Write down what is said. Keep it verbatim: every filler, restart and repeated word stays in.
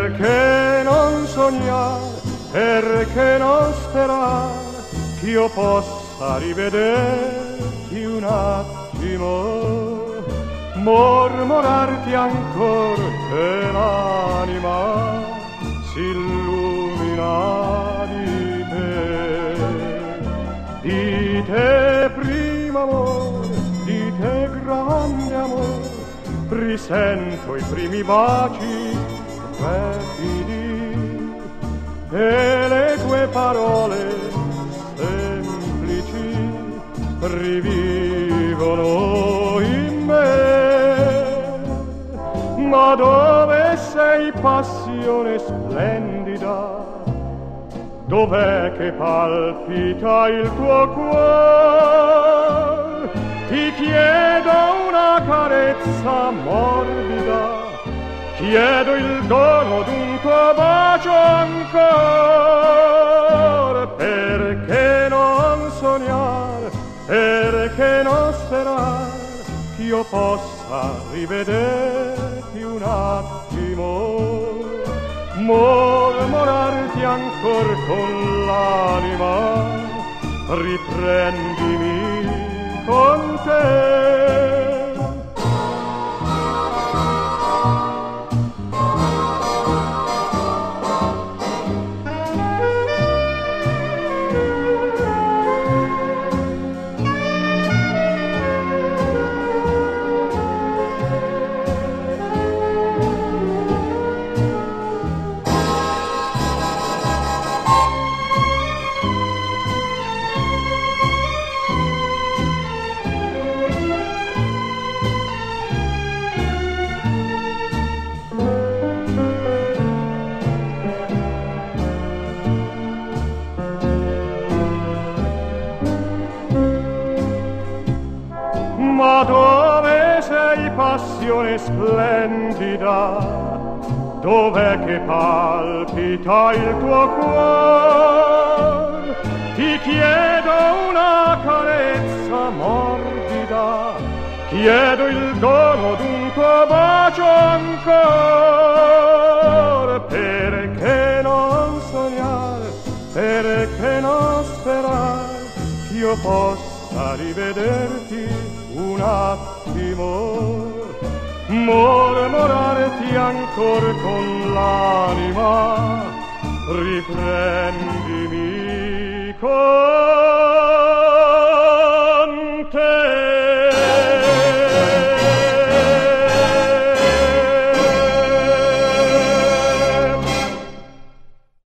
Perché non sognare, perché non sperare ch'io possa rivederti un attimo, mormorarti ancor che l'anima si illumina di te, di te primo amor, di te grande amor, risento i primi baci rapidi e le tue parole semplici rivivono in me. Ma dove sei passione splendida? Dov'è che palpita il tuo cuore? Ti chiedo una carezza morbida, chiedo il dono d'un tuo bacio ancora. Perché non sognare, perché non sperare ch'io possa rivederti un attimo, mormorarti ancor con l'anima, riprendimi con te. Ma dove sei passione splendida? Dov'è che palpita il tuo cuore? Ti chiedo una carezza morbida, chiedo il dono d'un tuo bacio ancora. Perché non sognare, perché non sperare ch'io possa rivederti un attimo, mormorarti ancor con l'anima, riprendimi con